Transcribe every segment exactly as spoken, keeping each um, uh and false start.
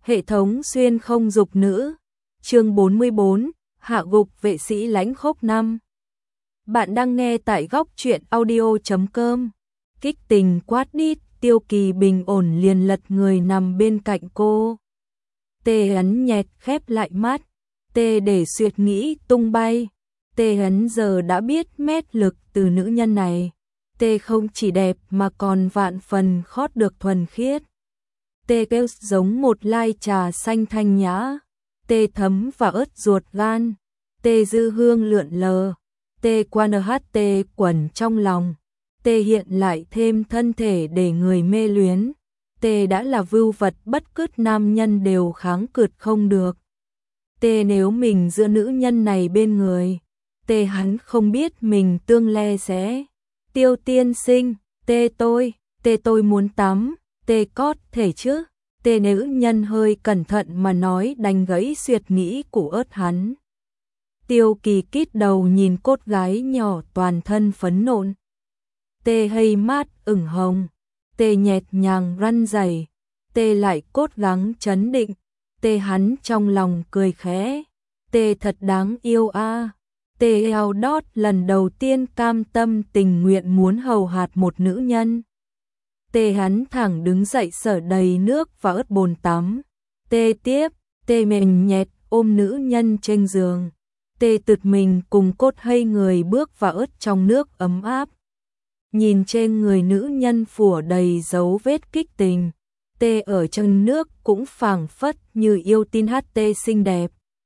Hệ thống xuyên không dục nữ. Chương bốn mươi bốn, hạ gục vệ sĩ lãnh khốc năm. Bạn đang nghe tại góc truyện audio chấm com. Kích tình quát đít, Tiêu Kỳ bình ổn liền lật người nằm bên cạnh cô. Tê hắn nhẹt khép lại mắt. Tê để suy nghĩ tung bay. Tê hắn giờ đã biết mét lực từ nữ nhân này. Tê không chỉ đẹp mà còn vạn phần khót được thuần khiết. Tê kêu giống một lai trà xanh thanh nhã. Tê thấm và ớt ruột gan. Tê dư hương lượn lờ. Tê qua nờ hát tê quẩn trong lòng. Tê hiện lại thêm thân thể để người mê luyến. Tê đã là vưu vật bất cứ nam nhân đều kháng cự không được. Tê nếu mình giữa nữ nhân này bên người. Tê hắn không biết mình tương lai sẽ. Tiêu tiên sinh, tê tôi, tê tôi muốn tắm, tê cót thể chứ. Tê nữ nhân hơi cẩn thận mà nói đánh gãy suy nghĩ của ớt hắn. Tiêu Kỳ kít đầu nhìn cốt gái nhỏ toàn thân phấn nộn. Tê hay mát ửng hồng. Tê nhẹt nhàng răn rẩy. Tê lại cốt gắng chấn định. Tê hắn trong lòng cười khẽ. Tê thật đáng yêu a. À. Tê eo đót lần đầu tiên cam tâm tình nguyện muốn hầu hạt một nữ nhân. Tê hắn thẳng đứng dậy sở đầy nước và ớt bồn tắm. Tê tiếp, tê mềm nhẹt ôm nữ nhân trên giường. Tê tự mình cùng cốt hay người bước vào ớt trong nước ấm áp. Nhìn trên người nữ nhân phủ đầy dấu vết kích tình. Tê ở trong nước cũng phảng phất như yêu tin hát tê xinh đẹp.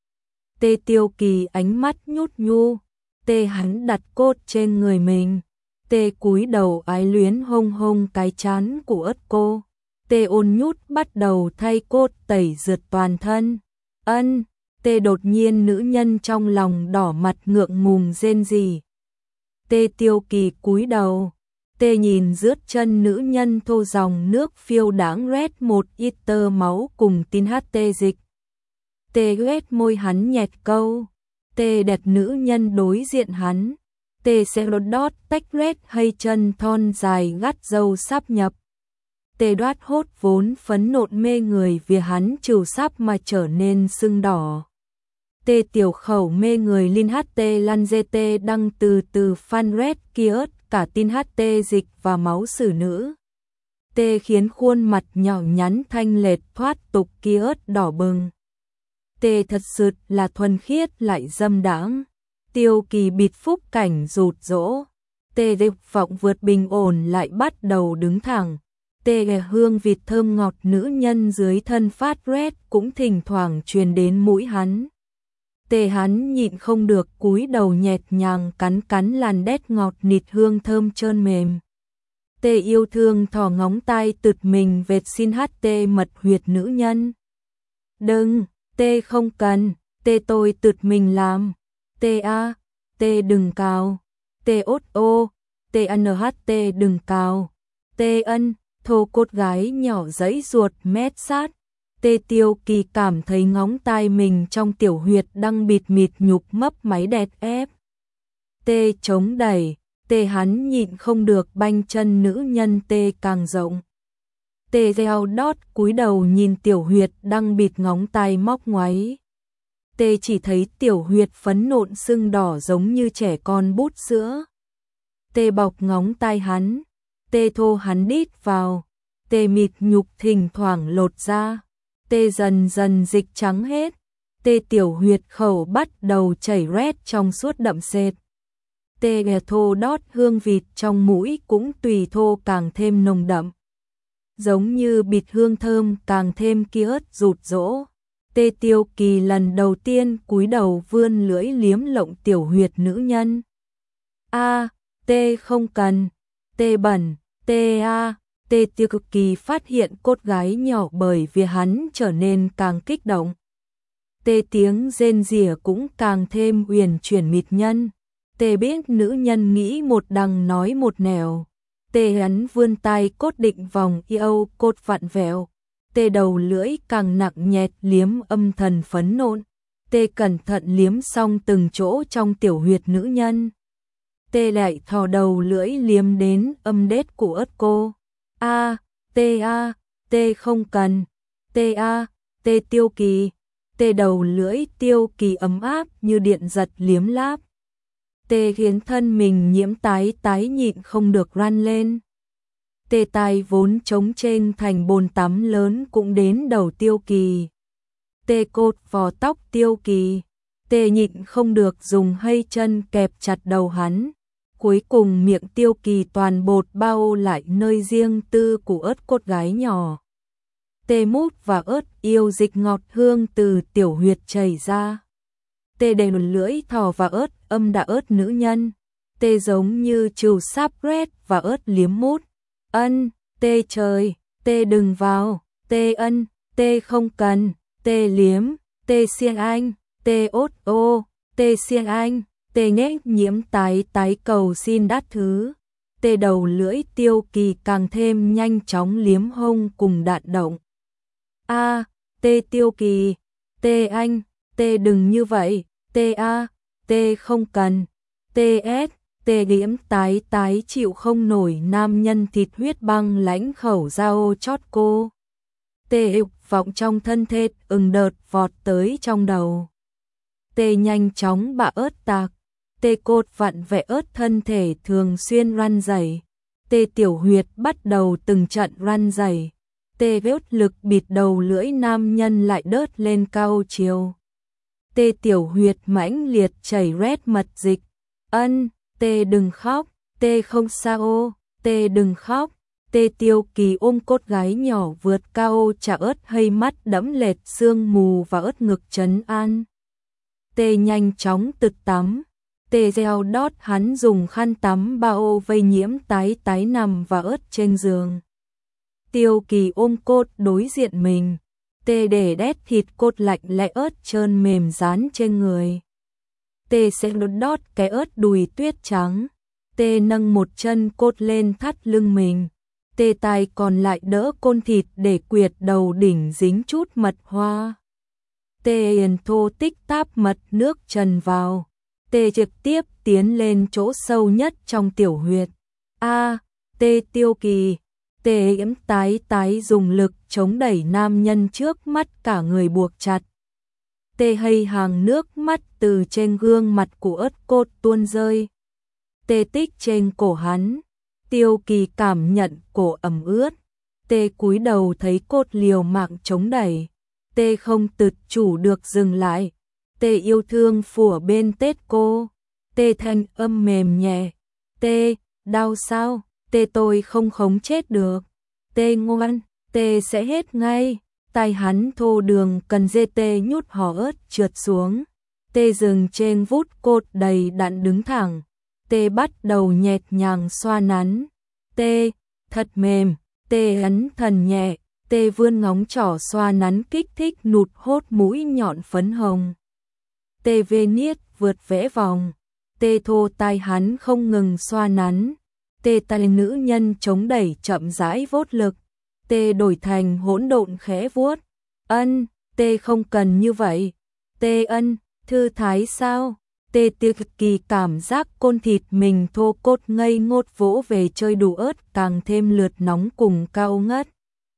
Tê Tiêu Kỳ ánh mắt nhút nhu. Tê hắn đặt cốt trên người mình. Tê cúi đầu ái luyến hông hông cái chán của ớt cô. Tê ôn nhút bắt đầu thay cốt tẩy rượt toàn thân. Ân, Tê đột nhiên nữ nhân trong lòng đỏ mặt ngượng ngùng rên rỉ. Tê Tiêu Kỳ cúi đầu. Tê nhìn rướt chân nữ nhân thô dòng nước phiêu đáng rét một ít tơ máu cùng tin hát tê dịch. Tê ghét môi hắn nhẹt câu. Tê đẹp nữ nhân đối diện hắn. Tê sẽ lột đót tách rét hay chân thon dài gắt dâu sắp nhập. Tê đoát hốt vốn phấn nộn mê người vì hắn trừ sắp mà trở nên sưng đỏ. Tê tiểu khẩu mê người Linh hát tê lăn dê tê đăng từ từ fan red kia ớt cả tin hát tê dịch và máu xử nữ. Tê khiến khuôn mặt nhỏ nhắn thanh lệt thoát tục kia ớt đỏ bừng. Tê thật sự là thuần khiết lại dâm đãng. Tiêu Kỳ bịt phúc cảnh rụt rỗ. Tê dục vọng vượt bình ổn lại bắt đầu đứng thẳng. Tê ghè hương vịt thơm ngọt nữ nhân dưới thân phát red cũng thỉnh thoảng truyền đến mũi hắn. Tê hắn nhịn không được cúi đầu nhẹt nhàng cắn cắn làn đét ngọt nịt hương thơm trơn mềm. Tê yêu thương thò ngóng tay tụt mình vệt xin hát tê mật huyệt nữ nhân. Đừng, Tê không cần, Tê tôi tụt mình làm. Tê a, Tê đừng cào. Tê ốt ô, Tê ăn hát tê đừng cào. Tê ân, thô cốt gái nhỏ giãy ruột mét sát. Tê Tiêu Kỳ cảm thấy ngóng tai mình trong tiểu huyệt đang bịt mịt nhục mấp máy đẹt ép. Tê chống đẩy, Tê hắn nhịn không được banh chân nữ nhân Tê càng rộng. Tê reo đót cúi đầu nhìn tiểu huyệt đang bịt ngóng tai móc ngoáy. Tê chỉ thấy tiểu huyệt phấn nộn sưng đỏ giống như trẻ con bút sữa. Tê bọc ngóng tai hắn. Tê thô hắn đít vào. Tê mịt nhục thỉnh thoảng lột ra. Tê dần dần dịch trắng hết. Tê tiểu huyệt khẩu bắt đầu chảy rét trong suốt đậm sệt. Tê ghè thô đót hương vịt trong mũi cũng tùy thô càng thêm nồng đậm. Giống như bịt hương thơm càng thêm kia ớt rụt rỗ. Tê Tiêu Kỳ lần đầu tiên cúi đầu vươn lưỡi liếm lộng tiểu huyệt nữ nhân. A, Tê không cần. Tê bẩn, Tê a. Tê Tiêu Kỳ phát hiện cốt gái nhỏ bởi vì hắn trở nên càng kích động. Tê tiếng rên rỉ cũng càng thêm uyển chuyển mịt nhân. Tê biết nữ nhân nghĩ một đằng nói một nẻo. Tê hắn vươn tay cốt định vòng yêu cốt vặn vẹo. Tê đầu lưỡi càng nặng nhẹt liếm âm thần phấn nộn. Tê cẩn thận liếm xong từng chỗ trong tiểu huyệt nữ nhân. Tê lại thò đầu lưỡi liếm đến âm đết của ớt cô. A, Tê a, Tê không cần. Tê a, Tê Tiêu Kỳ, tê đầu lưỡi Tiêu Kỳ ấm áp như điện giật liếm láp. Tê khiến thân mình nhiễm tái tái nhịn không được răn lên. Tê tai vốn trống trên thành bồn tắm lớn cũng đến đầu Tiêu Kỳ. Tê cột vò tóc Tiêu Kỳ. Tê nhịn không được dùng hay chân kẹp chặt đầu hắn. Cuối cùng miệng Tiêu Kỳ toàn bột bao lại nơi riêng tư của ớt cốt gái nhỏ. Tê mút và ớt yêu dịch ngọt hương từ tiểu huyệt chảy ra. Tê đầy lưỡi thò và ớt âm đã ớt nữ nhân. Tê giống như trừ sáp rét và ớt liếm mút. Ân, tê trời, tê đừng vào, tê ân, tê không cần, tê liếm, tê xiên anh, tê ốt ô, tê xiên anh, tê nhét nhiễm tái tái cầu xin đắt thứ. Tê đầu lưỡi Tiêu Kỳ càng thêm nhanh chóng liếm hông cùng đạn động. A, tê Tiêu Kỳ, tê anh, tê đừng như vậy, tê a, tê không cần, tê s, tê liếm tái tái chịu không nổi nam nhân thịt huyết băng lãnh khẩu dao chót cô. Tê ực vọng trong thân thết ừng đợt vọt tới trong đầu. Tê nhanh chóng bạ ớt tạc. Tê cột vặn vẹ ớt thân thể thường xuyên răn rẩy. Tê tiểu huyệt bắt đầu từng trận răn rẩy. Tê vốt lực bịt đầu lưỡi nam nhân lại đớt lên cao chiều. Tê tiểu huyệt mãnh liệt chảy rét mật dịch. Ân, tê đừng khóc, tê không sao, tê đừng khóc. Tê Tiêu Kỳ ôm cốt gái nhỏ vượt cao chả ớt hay mắt đẫm lệt sương mù và ớt ngực trấn an. Tê nhanh chóng tự tắm. Tê gieo đót hắn dùng khăn tắm bao vây nhiễm tái tái nằm và ớt trên giường. Tiêu Kỳ ôm cốt đối diện mình. Tê để đét thịt cốt lạnh lẽ ớt trơn mềm dán trên người. Tê sẽ đốt đót cái ớt đùi tuyết trắng. Tê nâng một chân cốt lên thắt lưng mình. Tê tay còn lại đỡ côn thịt để quyệt đầu đỉnh dính chút mật hoa. Tê yên thô tích táp mật nước trần vào. Tê trực tiếp tiến lên chỗ sâu nhất trong tiểu huyệt. A, Tê Tiêu Kỳ, Tê yếm tái tái dùng lực chống đẩy nam nhân trước mắt cả người buộc chặt. Tê hay hàng nước mắt từ trên gương mặt của ớt cốt tuôn rơi. Tê tích trên cổ hắn. Tiêu Kỳ cảm nhận cổ ẩm ướt. Tê cúi đầu thấy cốt liều mạng chống đẩy. Tê không tự chủ được dừng lại. Tê yêu thương phủ bên tết cô. Tê thanh âm mềm nhẹ. Tê, đau sao? Tê tôi không khống chết được. Tê ngoan, tê sẽ hết ngay. Tay hắn thô đường cần dê tê nhút hò ớt trượt xuống. Tê dừng trên vút cốt đầy đặn đứng thẳng. Tê bắt đầu nhẹ nhàng xoa nắn. Tê, thật mềm. Tê ấn thần nhẹ. Tê vươn ngón trỏ xoa nắn kích thích nụt hốt mũi nhọn phấn hồng. Tê vê niết vượt vẽ vòng. Tê thô tai hắn không ngừng xoa nắn. Tê tay nữ nhân chống đẩy chậm rãi vốt lực. Tê đổi thành hỗn độn khẽ vuốt. Ân, tê không cần như vậy. Tê ân, thư thái sao? Tê Tiêu Kỳ cảm giác côn thịt mình thô cốt ngây ngốt vỗ về chơi đủ ớt càng thêm lượt nóng cùng cao ngất.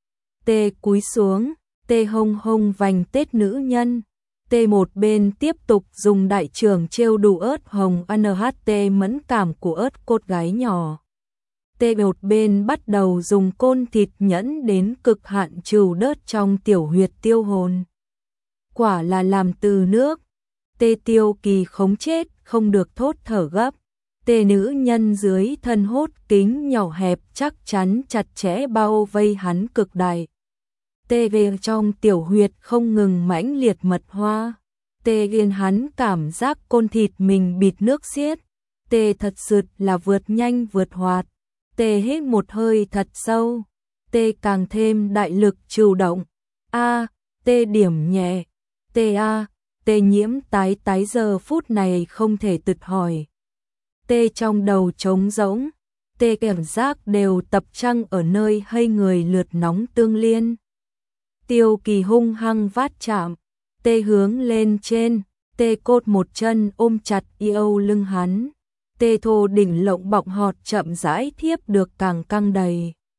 Tê cúi xuống, tê hông hông vành tết nữ nhân. Tê một bên tiếp tục dùng đại trường trêu đủ ớt hồng en hát tê mẫn cảm của ớt cốt gái nhỏ. Tê một bên bắt đầu dùng côn thịt nhẫn đến cực hạn trừ đớt trong tiểu huyệt tiêu hồn. Quả là làm từ nước. Tê Tiêu Kỳ khống chết, không được thốt thở gấp. Tê nữ nhân dưới thân hốt kính nhỏ hẹp chắc chắn chặt chẽ bao vây hắn cực đại. Tê về trong tiểu huyệt không ngừng mãnh liệt mật hoa. Tê ghiền hắn cảm giác côn thịt mình bịt nước xiết. Tê thật sự là vượt nhanh vượt hoạt. Tê hít một hơi thật sâu. Tê càng thêm đại lực chủ động. A, tê điểm nhẹ. Tê a, tê nhiễm tái tái giờ phút này không thể tự hỏi. Tê trong đầu trống rỗng. Tê cảm giác đều tập trung ở nơi hay người lượt nóng tương liên. Tiêu Kỳ hung hăng vát chạm. Tê hướng lên trên. Tê cột một chân ôm chặt yêu lưng hắn. Tê thô đỉnh lộng bọng họt chậm rãi thiếp được càng căng đầy.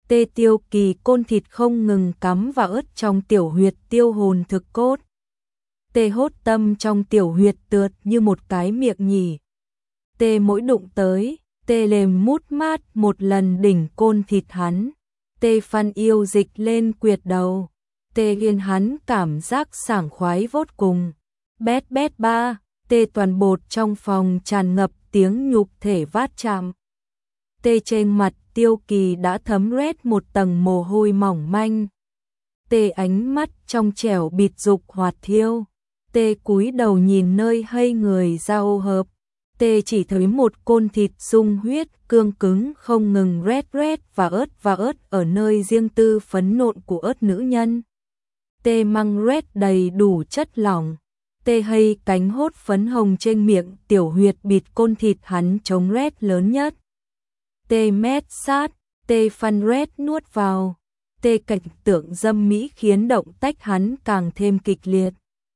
Tê Tiêu Kỳ côn thịt không ngừng cắm vào ớt trong tiểu huyệt tiêu hồn thực cốt. Tê hốt tâm trong tiểu huyệt tượt như một cái miệng nhỉ. Tê mỗi đụng tới, tê lềm mút mát một lần đỉnh côn thịt hắn. Tê phan yêu dịch lên quyệt đầu. Tê ghiên hắn cảm giác sảng khoái vốt cùng. Bét bét ba, tê toàn bột trong phòng tràn ngập tiếng nhục thể vát chạm. Tê trên mặt Tiêu Kỳ đã thấm rét một tầng mồ hôi mỏng manh. Tê ánh mắt trong trẻo bịt dục hoạt thiêu. Tê cúi đầu nhìn nơi hay người giao hợp. Tê chỉ thấy một côn thịt sung huyết cương cứng không ngừng rét rét và ớt và ớt ở nơi riêng tư phấn nộn của ớt nữ nhân. Tê măng rét đầy đủ chất lỏng. Tê hay cánh hốt phấn hồng trên miệng tiểu huyệt bịt côn thịt hắn chống rét lớn nhất. Tê mét sát, tê phan rét nuốt vào. Tê cảnh tượng dâm mỹ khiến động tách hắn càng thêm kịch liệt.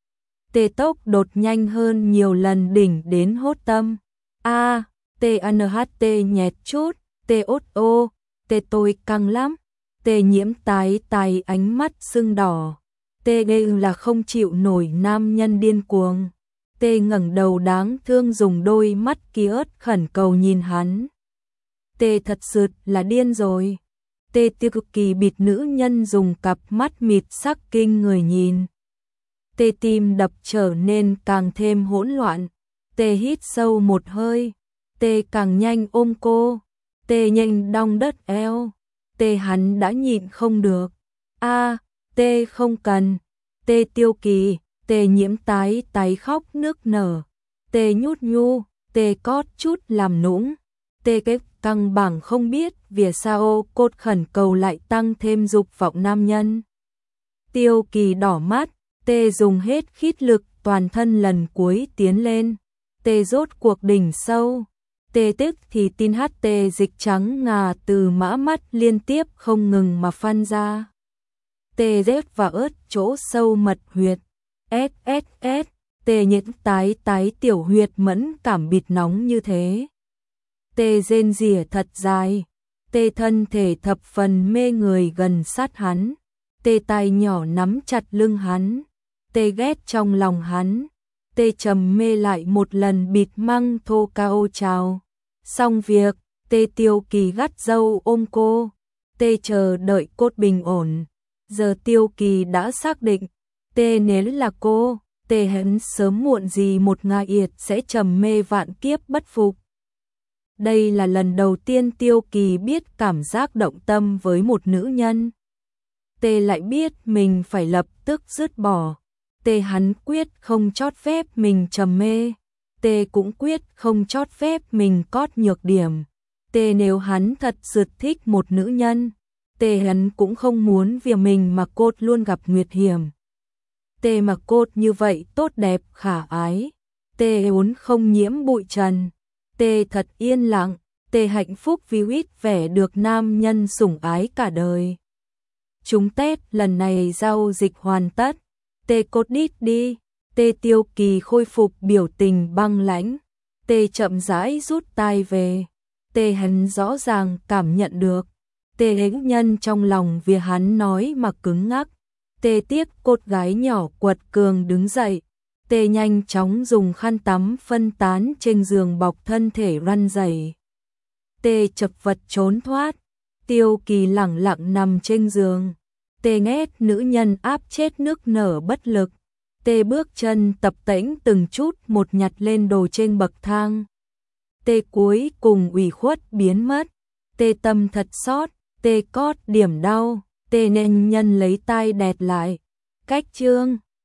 Tê tốc đột nhanh hơn nhiều lần đỉnh đến hốt tâm. A, tê anh hát tê nhẹt chút, tê ốt ô, tê tôi căng lắm. Tê nhiễm tái tái ánh mắt sưng đỏ. Tê đây là không chịu nổi nam nhân điên cuồng. Tê ngẩng đầu đáng thương dùng đôi mắt kia ớt khẩn cầu nhìn hắn. Tê thật sự là điên rồi. Tê Tiêu Kỳ bịt nữ nhân dùng cặp mắt mịt sắc kinh người nhìn. Tê tim đập trở nên càng thêm hỗn loạn. Tê hít sâu một hơi. Tê càng nhanh ôm cô. Tê nhanh đong đất eo. Tê hắn đã nhịn không được. A, tê không cần. Tê Tiêu Kỳ, tê nhiễm tái tái khóc nước nở. Tê nhút nhu, tê cót chút làm nũng. Tê kết căng bằng không biết vì sao cốt khẩn cầu lại tăng thêm dục vọng nam nhân. Tiêu Kỳ đỏ mắt, tê dùng hết khít lực toàn thân lần cuối tiến lên. Tê rốt cuộc đỉnh sâu. Tê tức thì tin hát tê dịch trắng ngà từ mã mắt liên tiếp không ngừng mà phân ra. Tê rét và ớt chỗ sâu mật huyệt. S S S, tê nhiễm tái tái tiểu huyệt mẫn cảm bịt nóng như thế. Tê rên rỉa thật dài. Tê thân thể thập phần mê người gần sát hắn. Tê tay nhỏ nắm chặt lưng hắn. Tê ghét trong lòng hắn. Tê trầm mê lại một lần bịt măng thô cao trào. Xong việc, Tê Tiêu Kỳ gắt dâu ôm cô. Tê chờ đợi cốt bình ổn. Giờ Tiêu Kỳ đã xác định. Tê nếu là cô, Tê hắn sớm muộn gì một ngày yệt sẽ trầm mê vạn kiếp bất phục. Đây là lần đầu tiên Tiêu Kỳ biết cảm giác động tâm với một nữ nhân. Tê lại biết mình phải lập tức dứt bỏ. Tê hắn quyết không chót phép mình trầm mê. Tê cũng quyết không chót phép mình cót nhược điểm. Tê nếu hắn thật sự thích một nữ nhân, Tê hắn cũng không muốn vì mình mà cốt luôn gặp nguyệt hiểm. Tê mà cốt như vậy tốt đẹp khả ái. Tê vốn không nhiễm bụi trần. Tê thật yên lặng. Tê hạnh phúc vì ít vẻ được nam nhân sủng ái cả đời. Chúng Tết lần này giao dịch hoàn tất. Tê cốt đít đi. Tê Tiêu Kỳ khôi phục biểu tình băng lãnh. Tê chậm rãi rút tay về. Tê hắn rõ ràng cảm nhận được. Tê hĩnh nhân trong lòng vì hắn nói mà cứng ngắc. Tê tiếc cốt gái nhỏ quật cường đứng dậy. Tê nhanh chóng dùng khăn tắm phân tán trên giường bọc thân thể răn rẩy. Tê chật vật trốn thoát. Tiêu Kỳ lẳng lặng nằm trên giường. Tê nghe nữ nhân áp chết nước nở bất lực. Tê bước chân tập tễnh từng chút một nhặt lên đồ trên bậc thang. Tê cuối cùng ủy khuất biến mất. Tê tâm thật xót. Tê cót điểm đau. Tê nên nhân lấy tay đẹt lại. Cách chương